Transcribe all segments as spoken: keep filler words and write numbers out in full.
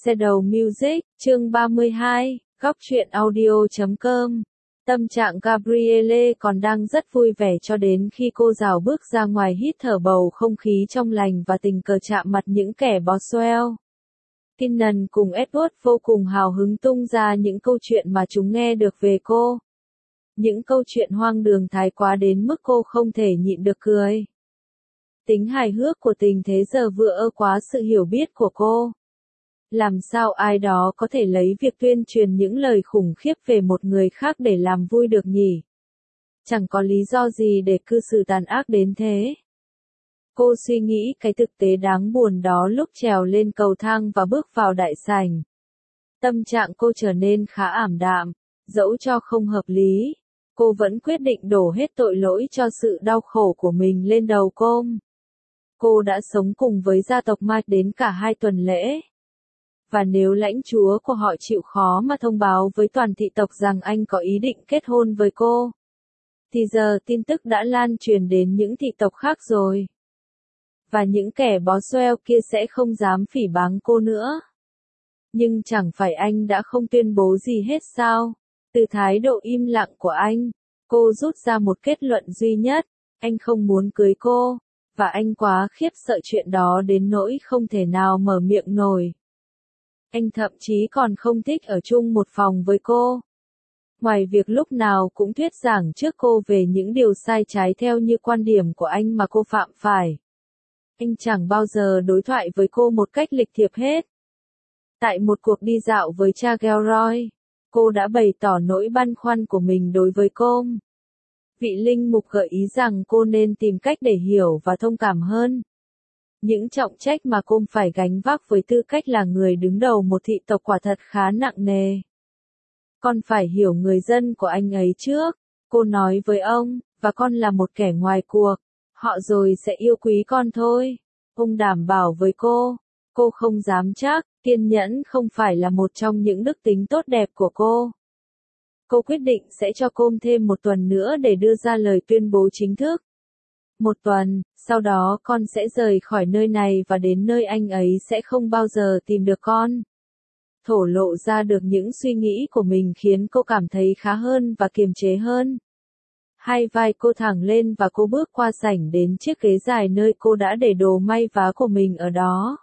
Shadow Music, chương ba mươi hai, góc truyện audio chấm com. Tâm trạng Gabrielle còn đang rất vui vẻ cho đến khi cô rảo bước ra ngoài hít thở bầu không khí trong lành và tình cờ chạm mặt những kẻ Boswell. Kinnan cùng Edward vô cùng hào hứng tung ra những câu chuyện mà chúng nghe được về cô. Những câu chuyện hoang đường thái quá đến mức cô không thể nhịn được cười. Tính hài hước của tình thế giờ vỡ quá sự hiểu biết của cô. Làm sao ai đó có thể lấy việc tuyên truyền những lời khủng khiếp về một người khác để làm vui được nhỉ? Chẳng có lý do gì để cư xử tàn ác đến thế. Cô suy nghĩ cái thực tế đáng buồn đó lúc trèo lên cầu thang và bước vào đại sảnh. Tâm trạng cô trở nên khá ảm đạm, dẫu cho không hợp lý. Cô vẫn quyết định đổ hết tội lỗi cho sự đau khổ của mình lên đầu cô. Cô đã sống cùng với gia tộc Mike đến cả hai tuần lễ. Và nếu lãnh chúa của họ chịu khó mà thông báo với toàn thị tộc rằng anh có ý định kết hôn với cô, thì giờ tin tức đã lan truyền đến những thị tộc khác rồi. Và những kẻ Boswell kia sẽ không dám phỉ báng cô nữa. Nhưng chẳng phải anh đã không tuyên bố gì hết sao? Từ thái độ im lặng của anh, cô rút ra một kết luận duy nhất, anh không muốn cưới cô, và anh quá khiếp sợ chuyện đó đến nỗi không thể nào mở miệng nổi. Anh thậm chí còn không thích ở chung một phòng với cô. Ngoài việc lúc nào cũng thuyết giảng trước cô về những điều sai trái theo như quan điểm của anh mà cô phạm phải. Anh chẳng bao giờ đối thoại với cô một cách lịch thiệp hết. Tại một cuộc đi dạo với cha Gilroy, cô đã bày tỏ nỗi băn khoăn của mình đối với cô. Vị linh mục gợi ý rằng cô nên tìm cách để hiểu và thông cảm hơn. Những trọng trách mà cô phải gánh vác với tư cách là người đứng đầu một thị tộc quả thật khá nặng nề. Con phải hiểu người dân của anh ấy trước, cô nói với ông, và con là một kẻ ngoài cuộc, họ rồi sẽ yêu quý con thôi. Ông đảm bảo với cô, cô không dám chắc, kiên nhẫn không phải là một trong những đức tính tốt đẹp của cô. Cô quyết định sẽ cho cô thêm một tuần nữa để đưa ra lời tuyên bố chính thức. Một tuần, sau đó con sẽ rời khỏi nơi này và đến nơi anh ấy sẽ không bao giờ tìm được con. Thổ lộ ra được những suy nghĩ của mình khiến cô cảm thấy khá hơn và kiềm chế hơn. Hai vai cô thẳng lên và cô bước qua sảnh đến chiếc ghế dài nơi cô đã để đồ may vá của mình ở đó.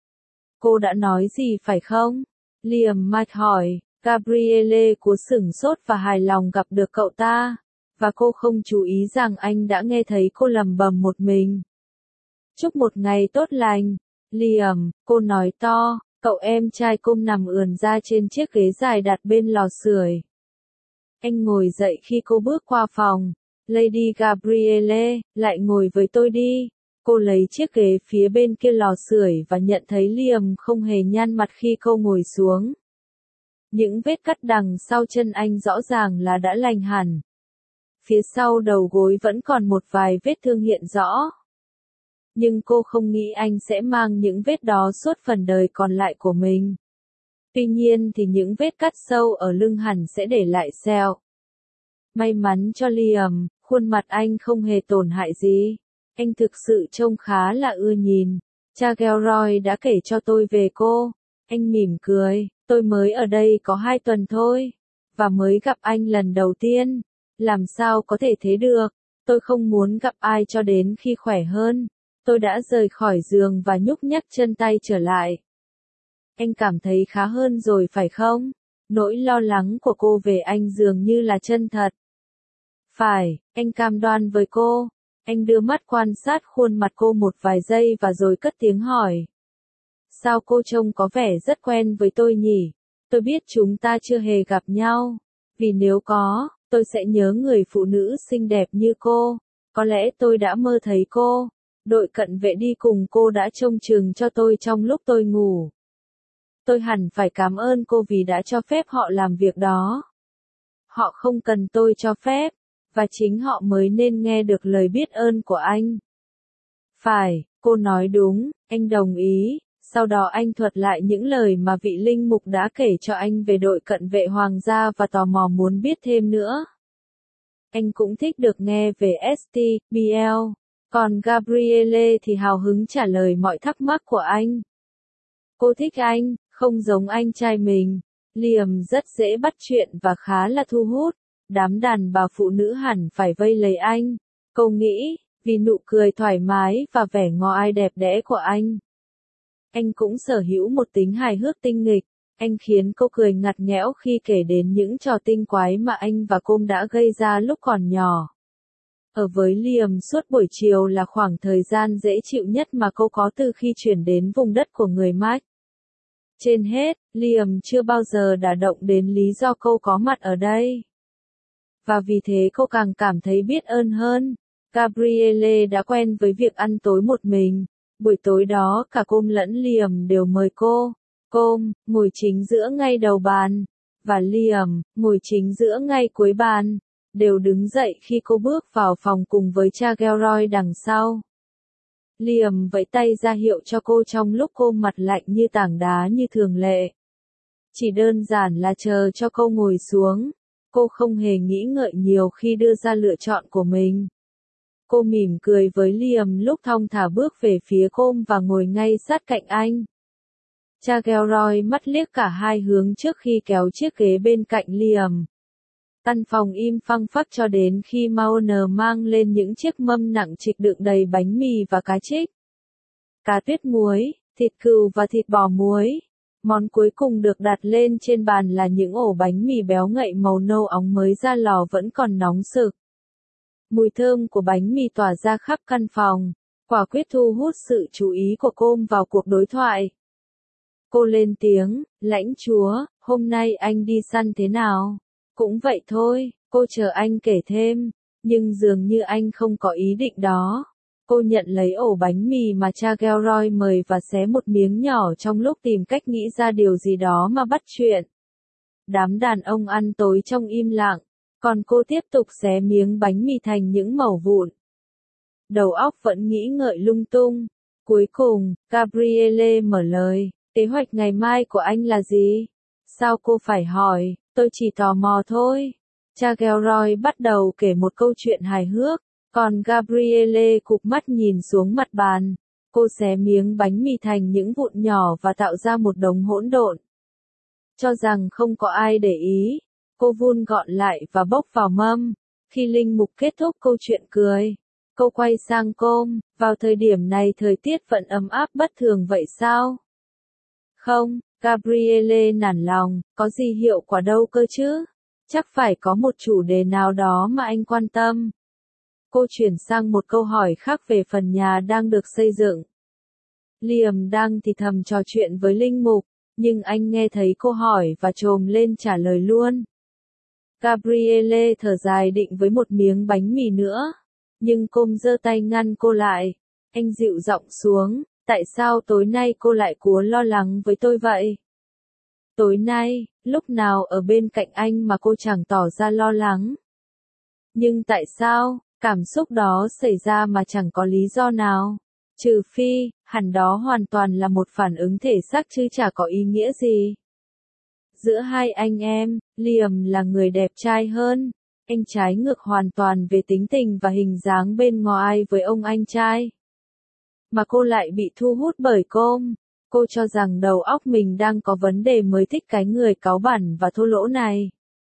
Cô đã nói gì phải không? Liam Mike hỏi. Gabrielle cố sửng sốt và hài lòng gặp được cậu ta. Và cô không chú ý rằng anh đã nghe thấy cô lầm bầm một mình. Chúc một ngày tốt lành, Liam, cô nói to, cậu em trai cô nằm ườn ra trên chiếc ghế dài đặt bên lò sưởi. Anh ngồi dậy khi cô bước qua phòng. Lady Gabrielle, lại ngồi với tôi đi. Cô lấy chiếc ghế phía bên kia lò sưởi và nhận thấy Liam không hề nhăn mặt khi cô ngồi xuống. Những vết cắt đằng sau chân anh rõ ràng là đã lành hẳn. Phía sau đầu gối vẫn còn một vài vết thương hiện rõ. Nhưng cô không nghĩ anh sẽ mang những vết đó suốt phần đời còn lại của mình. Tuy nhiên thì những vết cắt sâu ở lưng hẳn sẽ để lại sẹo. May mắn cho Liam, khuôn mặt anh không hề tổn hại gì. Anh thực sự trông khá là ưa nhìn. Cha Gilroy đã kể cho tôi về cô. Anh mỉm cười, tôi mới ở đây có hai tuần thôi. Và mới gặp anh lần đầu tiên. Làm sao có thể thế được, tôi không muốn gặp ai cho đến khi khỏe hơn. Tôi đã rời khỏi giường và nhúc nhắc chân tay trở lại. Anh cảm thấy khá hơn rồi phải không? Nỗi lo lắng của cô về anh dường như là chân thật. Phải, anh cam đoan với cô. Anh đưa mắt quan sát khuôn mặt cô một vài giây và rồi cất tiếng hỏi. Sao cô trông có vẻ rất quen với tôi nhỉ? Tôi biết chúng ta chưa hề gặp nhau. Vì nếu có, tôi sẽ nhớ người phụ nữ xinh đẹp như cô. Có lẽ tôi đã mơ thấy cô. Đội cận vệ đi cùng cô đã trông chừng cho tôi trong lúc tôi ngủ. Tôi hẳn phải cảm ơn cô vì đã cho phép họ làm việc đó. Họ không cần tôi cho phép, và chính họ mới nên nghe được lời biết ơn của anh. Phải, cô nói đúng, anh đồng ý. Sau đó anh thuật lại những lời mà vị linh mục đã kể cho anh về đội cận vệ hoàng gia và tò mò muốn biết thêm nữa. Anh cũng thích được nghe về ét tê, bê lờ, còn Gabrielle thì hào hứng trả lời mọi thắc mắc của anh. Cô thích anh, Không giống anh trai mình, Liam rất dễ bắt chuyện và khá là thu hút. Đám đàn bà phụ nữ hẳn phải vây lấy anh. Cô nghĩ, vì nụ cười thoải mái và vẻ ngò ai đẹp đẽ của anh. Anh cũng sở hữu một tính hài hước tinh nghịch. Anh khiến cô cười ngặt nghẽo khi kể đến những trò tinh quái mà anh và cô đã gây ra lúc còn nhỏ. Ở với Liam suốt buổi chiều là khoảng thời gian dễ chịu nhất mà cô có từ khi chuyển đến vùng đất của người Mark. Trên hết, Liam chưa bao giờ đả động đến lý do cô có mặt ở đây. Và vì thế cô càng cảm thấy biết ơn hơn. Gabrielle đã quen với việc ăn tối một mình. Buổi tối đó cả cô lẫn Liam đều mời cô. Cô ngồi chính giữa ngay đầu bàn, và Liam ngồi chính giữa ngay cuối bàn, đều đứng dậy khi cô bước vào phòng cùng với cha Gilroy đằng sau. Liam vẫy tay ra hiệu cho cô trong lúc cô mặt lạnh như tảng đá như thường lệ. Chỉ đơn giản là chờ cho cô ngồi xuống. Cô không hề nghĩ ngợi nhiều khi đưa ra lựa chọn của mình. Cô mỉm cười với Liam lúc thong thả bước về phía cô và ngồi ngay sát cạnh anh. Cha Gilroy mắt liếc cả hai hướng trước khi kéo chiếc ghế bên cạnh Liam. Căn phòng im phăng phắc cho đến khi Maoner mang lên những chiếc mâm nặng trịch đựng đầy bánh mì và cá trích. Cá tuyết muối, thịt cừu và thịt bò muối. Món cuối cùng được đặt lên trên bàn là những ổ bánh mì béo ngậy màu nâu óng mới ra lò vẫn còn nóng sực. Mùi thơm của bánh mì tỏa ra khắp căn phòng, quả quyết thu hút sự chú ý của cô vào cuộc đối thoại. Cô lên tiếng, lãnh chúa, hôm nay anh đi săn thế nào? Cũng vậy thôi, cô chờ anh kể thêm, nhưng dường như anh không có ý định đó. Cô nhận lấy ổ bánh mì mà cha Gilroy mời và xé một miếng nhỏ trong lúc tìm cách nghĩ ra điều gì đó mà bắt chuyện. Đám đàn ông ăn tối trong im lặng, còn cô tiếp tục xé miếng bánh mì thành những mẩu vụn. Đầu óc vẫn nghĩ ngợi lung tung. Cuối cùng, Gabrielle mở lời, kế hoạch ngày mai của anh là gì? Sao cô phải hỏi, tôi chỉ tò mò thôi. Cha Gilroy bắt đầu kể một câu chuyện hài hước. Còn Gabrielle cụp mắt nhìn xuống mặt bàn. Cô xé miếng bánh mì thành những vụn nhỏ và tạo ra một đống hỗn độn. Cho rằng không có ai để ý, cô vun gọn lại và bốc vào mâm. Khi linh mục kết thúc câu chuyện cười, cô quay sang cô, vào thời điểm này thời tiết vẫn ấm áp bất thường vậy sao? Không, Gabrielle nản lòng, có gì hiệu quả đâu cơ chứ? Chắc phải có một chủ đề nào đó mà anh quan tâm. Cô chuyển sang một câu hỏi khác về phần nhà đang được xây dựng. Liam đang thì thầm trò chuyện với linh mục, nhưng anh nghe thấy cô hỏi và chồm lên trả lời luôn. Gabrielle thở dài định với một miếng bánh mì nữa, nhưng cô giơ tay ngăn cô lại. Anh dịu giọng xuống, tại sao tối nay cô lại cố lo lắng với tôi vậy? Tối nay, lúc nào ở bên cạnh anh mà cô chẳng tỏ ra lo lắng? Nhưng tại sao? Cảm xúc đó xảy ra mà chẳng có lý do nào. Trừ phi, hẳn đó hoàn toàn là một phản ứng thể xác chứ chả có ý nghĩa gì. Giữa hai anh em, Liam là người đẹp trai hơn. Anh trái ngược hoàn toàn về tính tình và hình dáng bên ngoài với ông anh trai. Mà cô lại bị thu hút bởi cô. Cô cho rằng đầu óc mình đang có vấn đề mới thích cái người cáu bẳn và thô lỗ này.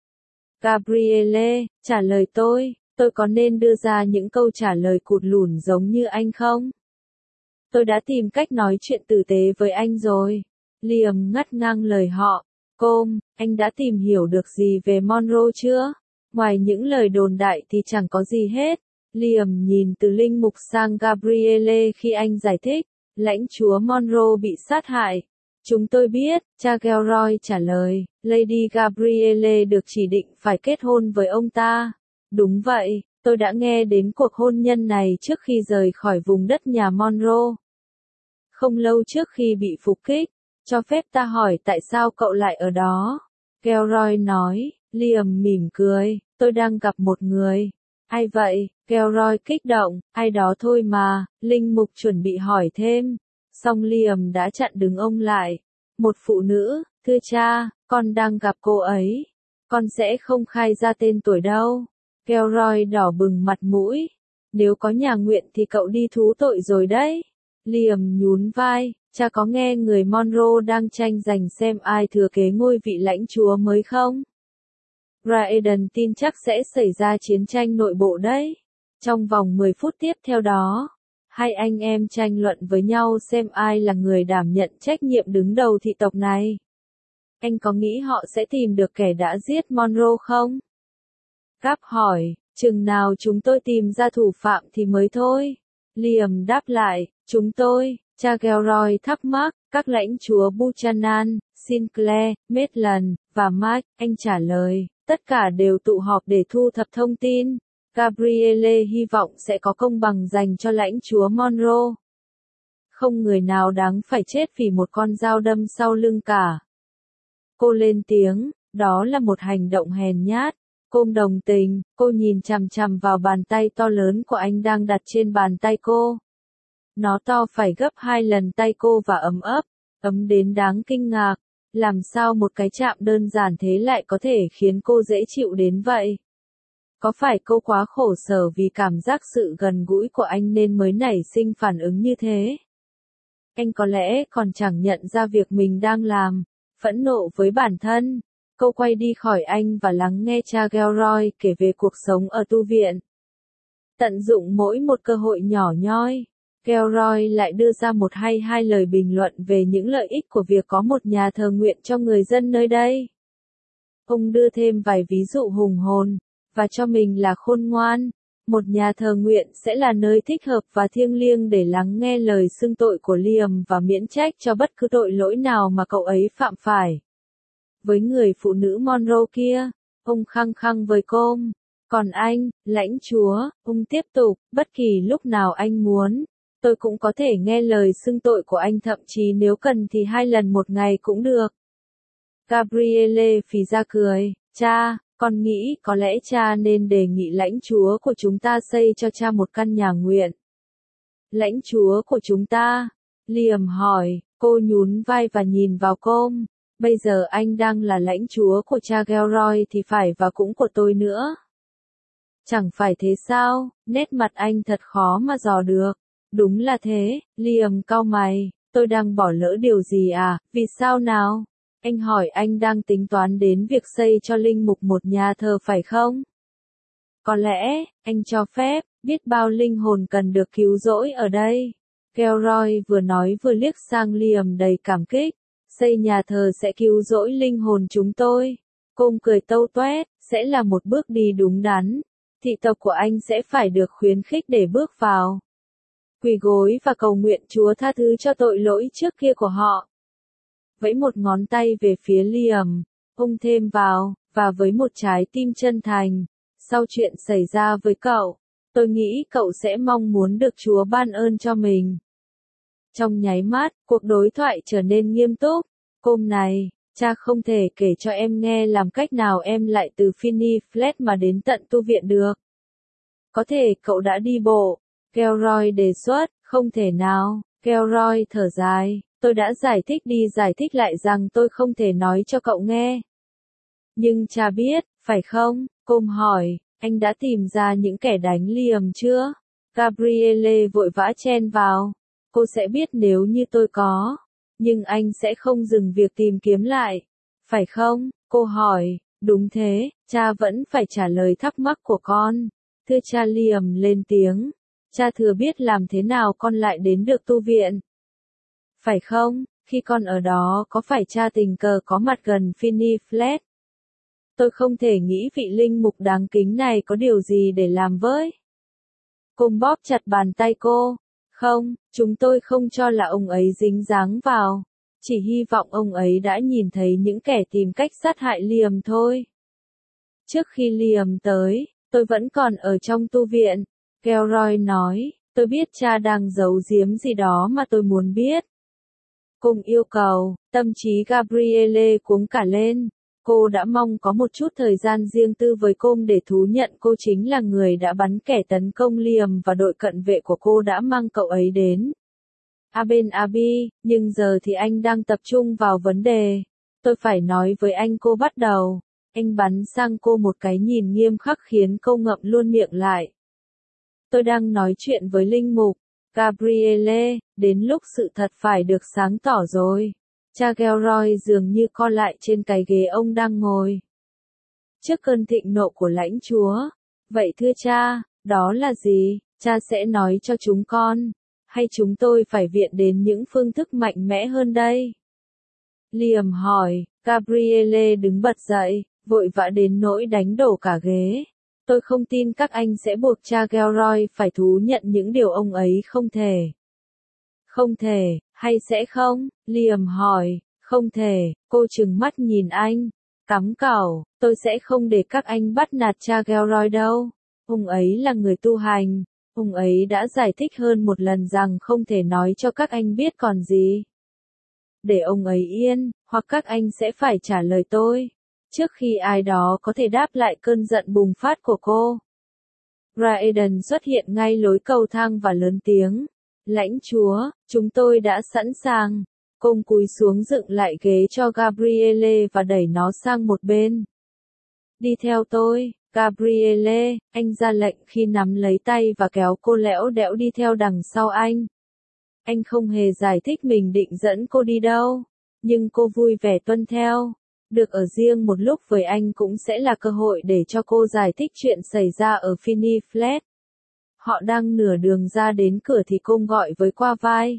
Gabrielle, trả lời tôi. Tôi có nên đưa ra những câu trả lời cụt lủn giống như anh không? Tôi đã tìm cách nói chuyện tử tế với anh rồi. Liam ngắt ngang lời họ. Cô, anh đã tìm hiểu được gì về Monroe chưa? Ngoài những lời đồn đại thì chẳng có gì hết. Liam nhìn từ linh mục sang Gabrielle khi anh giải thích. Lãnh chúa Monroe bị sát hại. Chúng tôi biết, cha Gilroy trả lời. Lady Gabrielle được chỉ định phải kết hôn với ông ta. Đúng vậy, tôi đã nghe đến cuộc hôn nhân này trước khi rời khỏi vùng đất nhà Monroe. Không lâu trước khi bị phục kích, cho phép ta hỏi tại sao cậu lại ở đó? Gilroy nói. Liam mỉm cười, tôi đang gặp một người. Ai vậy? Gilroy kích động, ai đó thôi mà, linh mục chuẩn bị hỏi thêm. Song Liam đã chặn đứng ông lại. Một phụ nữ, thưa cha, con đang gặp cô ấy. Con sẽ không khai ra tên tuổi đâu. Gilroy đỏ bừng mặt mũi. Nếu có nhà nguyện thì cậu đi thú tội rồi đấy. Liam nhún vai, cha có nghe người Monroe đang tranh giành xem ai thừa kế ngôi vị lãnh chúa mới không? Raeden tin chắc sẽ xảy ra chiến tranh nội bộ đấy. Trong vòng mười phút tiếp theo đó, hai anh em tranh luận với nhau xem ai là người đảm nhận trách nhiệm đứng đầu thị tộc này. Anh có nghĩ họ sẽ tìm được kẻ đã giết Monroe không? Gap hỏi, chừng nào chúng tôi tìm ra thủ phạm thì mới thôi. Liam đáp lại, chúng tôi, cha Gilroy thắc mắc, các lãnh chúa Buchanan, Sinclair, Maitland, và Mike, anh trả lời, tất cả đều tụ họp để thu thập thông tin. Gabrielle hy vọng sẽ có công bằng dành cho lãnh chúa Monroe. Không người nào đáng phải chết vì một con dao đâm sau lưng cả. Cô lên tiếng, đó là một hành động hèn nhát. Cô đồng tình, cô nhìn chằm chằm vào bàn tay to lớn của anh đang đặt trên bàn tay cô. Nó to phải gấp hai lần tay cô và ấm ấp, ấm đến đáng kinh ngạc. Làm sao một cái chạm đơn giản thế lại có thể khiến cô dễ chịu đến vậy? Có phải cô quá khổ sở vì cảm giác sự gần gũi của anh nên mới nảy sinh phản ứng như thế? Anh có lẽ còn chẳng nhận ra việc mình đang làm, phẫn nộ với bản thân. Cô quay đi khỏi anh và lắng nghe cha Gilroy kể về cuộc sống ở tu viện. Tận dụng mỗi một cơ hội nhỏ nhoi, Gilroy lại đưa ra một hay hai lời bình luận về những lợi ích của việc có một nhà thờ nguyện cho người dân nơi đây. Ông đưa thêm vài ví dụ hùng hồn, và cho mình là khôn ngoan. Một nhà thờ nguyện sẽ là nơi thích hợp và thiêng liêng để lắng nghe lời xưng tội của Liam và miễn trách cho bất cứ tội lỗi nào mà cậu ấy phạm phải. Với người phụ nữ Monroe kia, ông khăng khăng với cô. Còn anh, lãnh chúa, ông tiếp tục, bất kỳ lúc nào anh muốn, tôi cũng có thể nghe lời xưng tội của anh, thậm chí nếu cần thì hai lần một ngày cũng được. Gabrielle phì ra cười, cha, con nghĩ có lẽ cha nên đề nghị lãnh chúa của chúng ta xây cho cha một căn nhà nguyện. Lãnh chúa của chúng ta? Liam hỏi, cô nhún vai và nhìn vào cô. Bây giờ anh đang là lãnh chúa của cha Gilroy thì phải và cũng của tôi nữa. Chẳng phải thế sao? Nét mặt anh thật khó mà dò được. Đúng là thế, Liam cau mày, tôi đang bỏ lỡ điều gì à, vì sao nào? Anh hỏi anh đang tính toán đến việc xây cho linh mục một nhà thờ phải không? Có lẽ, anh cho phép, biết bao linh hồn cần được cứu rỗi ở đây. Gilroy vừa nói vừa liếc sang Liam đầy cảm kích. Xây nhà thờ sẽ cứu rỗi linh hồn chúng tôi. Cô cười tâu toét, sẽ là một bước đi đúng đắn. Thị tộc của anh sẽ phải được khuyến khích để bước vào. Quỳ gối và cầu nguyện Chúa tha thứ cho tội lỗi trước kia của họ. Vẫy một ngón tay về phía Liam, ông thêm vào, và với một trái tim chân thành. Sau chuyện xảy ra với cậu, tôi nghĩ cậu sẽ mong muốn được Chúa ban ơn cho mình. Trong nháy mắt, cuộc đối thoại trở nên nghiêm túc. Hôm này, cha không thể kể cho em nghe làm cách nào em lại từ Finney Flat mà đến tận tu viện được. Có thể cậu đã đi bộ. Gilroy đề xuất, không thể nào. Gilroy thở dài, tôi đã giải thích đi giải thích lại rằng tôi không thể nói cho cậu nghe. Nhưng cha biết, phải không? Cô hỏi, anh đã tìm ra những kẻ đánh Liam chưa? Gabrielle vội vã chen vào. Cô sẽ biết nếu như tôi có. Nhưng anh sẽ không dừng việc tìm kiếm lại. Phải không? Cô hỏi. Đúng thế, cha vẫn phải trả lời thắc mắc của con. Thưa cha, Liam lên tiếng. Cha thừa biết làm thế nào con lại đến được tu viện. Phải không? Khi con ở đó có phải cha tình cờ có mặt gần Finney Flat? Tôi không thể nghĩ vị linh mục đáng kính này có điều gì để làm với. Cô bóp chặt bàn tay cô. Không, chúng tôi không cho là ông ấy dính dáng vào. Chỉ hy vọng ông ấy đã nhìn thấy những kẻ tìm cách sát hại Liam thôi. Trước khi Liam tới, tôi vẫn còn ở trong tu viện. Gilroy nói, tôi biết cha đang giấu giếm gì đó mà tôi muốn biết. Cùng yêu cầu, tâm trí Gabrielle cuống cả lên. Cô đã mong có một chút thời gian riêng tư với cô để thú nhận cô chính là người đã bắn kẻ tấn công Liam và đội cận vệ của cô đã mang cậu ấy đến Aben Abi, nhưng giờ thì anh đang tập trung vào vấn đề. Tôi phải nói với anh, cô bắt đầu. Anh bắn sang cô một cái nhìn nghiêm khắc khiến cô ngậm luôn miệng lại. Tôi đang nói chuyện với linh mục. Gabrielle, đến lúc sự thật phải được sáng tỏ rồi. Cha Gilroy dường như co lại trên cái ghế ông đang ngồi. Trước cơn thịnh nộ của lãnh chúa. Vậy thưa cha, đó là gì? Cha sẽ nói cho chúng con. Hay chúng tôi phải viện đến những phương thức mạnh mẽ hơn đây? Liam hỏi. Gabrielle đứng bật dậy, vội vã đến nỗi đánh đổ cả ghế. Tôi không tin các anh sẽ buộc cha Gilroy phải thú nhận những điều ông ấy không thể. Không thể, hay sẽ không? Liam hỏi. Không thể, cô trừng mắt nhìn anh. Cắm cẩu, tôi sẽ không để các anh bắt nạt cha Gilroy đâu. Ông ấy là người tu hành. Ông ấy đã giải thích hơn một lần rằng không thể nói cho các anh biết còn gì. Để ông ấy yên, hoặc các anh sẽ phải trả lời tôi. Trước khi ai đó có thể đáp lại cơn giận bùng phát của cô. Raeden xuất hiện ngay lối cầu thang và lớn tiếng. Lãnh chúa, chúng tôi đã sẵn sàng. Cô cúi xuống dựng lại ghế cho Gabrielle và đẩy nó sang một bên. Đi theo tôi, Gabrielle, anh ra lệnh khi nắm lấy tay và kéo cô lẽo đẽo đi theo đằng sau anh. Anh không hề giải thích mình định dẫn cô đi đâu, nhưng cô vui vẻ tuân theo. Được ở riêng một lúc với anh cũng sẽ là cơ hội để cho cô giải thích chuyện xảy ra ở Finney Flat. Họ đang nửa đường ra đến cửa thì cô gọi với qua vai.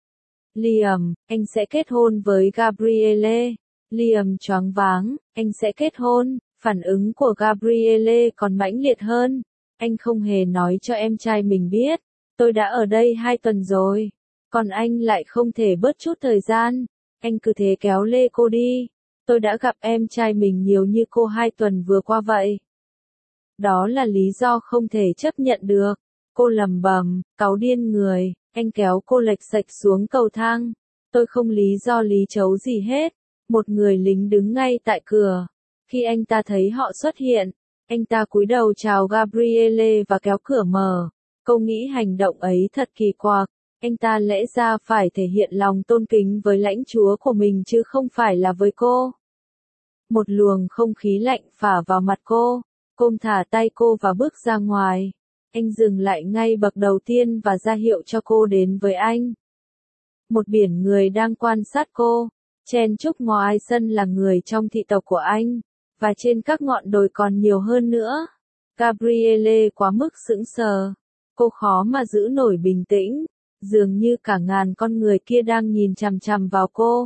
Liam, anh sẽ kết hôn với Gabrielle. Liam choáng váng, anh sẽ kết hôn. Phản ứng của Gabrielle còn mãnh liệt hơn. Anh không hề nói cho em trai mình biết. Tôi đã ở đây hai tuần rồi. Còn anh lại không thể bớt chút thời gian. Anh cứ thế kéo lê cô đi. Tôi đã gặp em trai mình nhiều như cô hai tuần vừa qua vậy. Đó là lý do không thể chấp nhận được. Cô lầm bầm, cáu điên người. Anh kéo cô lệch sạch xuống cầu thang. Tôi không lý do lý chấu gì hết. Một người lính đứng ngay tại cửa. Khi anh ta thấy họ xuất hiện, anh ta cúi đầu chào Gabrielle và kéo cửa mở. Cô nghĩ hành động ấy thật kỳ quặc. Anh ta lẽ ra phải thể hiện lòng tôn kính với lãnh chúa của mình chứ không phải là với cô. Một luồng không khí lạnh phả vào mặt cô. Cô thả tay cô và bước ra ngoài. Anh dừng lại ngay bậc đầu tiên và ra hiệu cho cô đến với anh. Một biển người đang quan sát cô. Chen chúc ngoài sân là người trong thị tộc của anh. Và trên các ngọn đồi còn nhiều hơn nữa. Gabrielle quá mức sững sờ. Cô khó mà giữ nổi bình tĩnh. Dường như cả ngàn con người kia đang nhìn chằm chằm vào cô.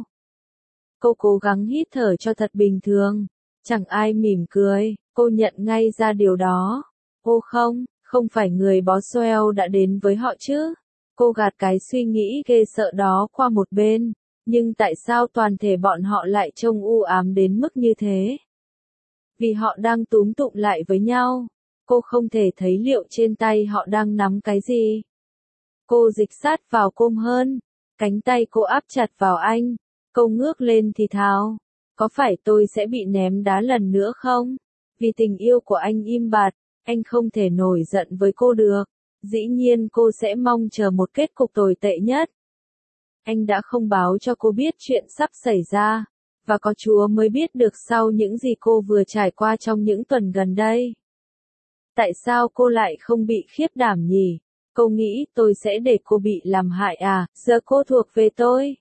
Cô cố gắng hít thở cho thật bình thường. Chẳng ai mỉm cười. Cô nhận ngay ra điều đó. Ô không, không phải người Boswell đã đến với họ chứ. Cô gạt cái suy nghĩ ghê sợ đó qua một bên. Nhưng tại sao toàn thể bọn họ lại trông u ám đến mức như thế? Vì họ đang túm tụm lại với nhau. Cô không thể thấy liệu trên tay họ đang nắm cái gì. Cô dịch sát vào côm hơn. Cánh tay cô áp chặt vào anh. Cô ngước lên thì thào. Có phải tôi sẽ bị ném đá lần nữa không? Vì tình yêu của anh im bặt, anh không thể nổi giận với cô được. Dĩ nhiên cô sẽ mong chờ một kết cục tồi tệ nhất. Anh đã không báo cho cô biết chuyện sắp xảy ra. Và có Chúa mới biết được sau những gì cô vừa trải qua trong những tuần gần đây. Tại sao cô lại không bị khiếp đảm nhỉ? Cô nghĩ tôi sẽ để cô bị làm hại à? Giờ cô thuộc về tôi.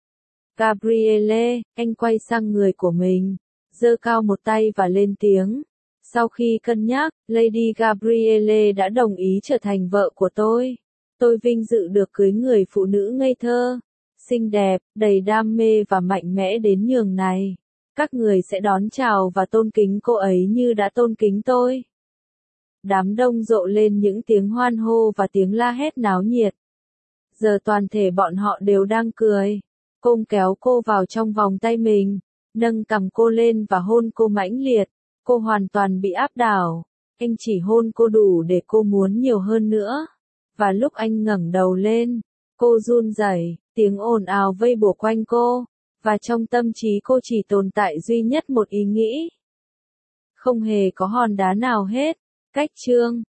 Gabrielle, anh quay sang người của mình, giơ cao một tay và lên tiếng. Sau khi cân nhắc, Lady Gabrielle đã đồng ý trở thành vợ của tôi. Tôi vinh dự được cưới người phụ nữ ngây thơ, xinh đẹp, đầy đam mê và mạnh mẽ đến nhường này. Các người sẽ đón chào và tôn kính cô ấy như đã tôn kính tôi. Đám đông rộ lên những tiếng hoan hô và tiếng la hét náo nhiệt. Giờ toàn thể bọn họ đều đang cười. Cô kéo cô vào trong vòng tay mình, nâng cằm cô lên và hôn cô mãnh liệt. Cô hoàn toàn bị áp đảo. Anh chỉ hôn cô đủ để cô muốn nhiều hơn nữa. Và lúc anh ngẩng đầu lên, cô run rẩy, tiếng ồn ào vây bủa quanh cô. Và trong tâm trí cô chỉ tồn tại duy nhất một ý nghĩ. Không hề có hòn đá nào hết. Cách chương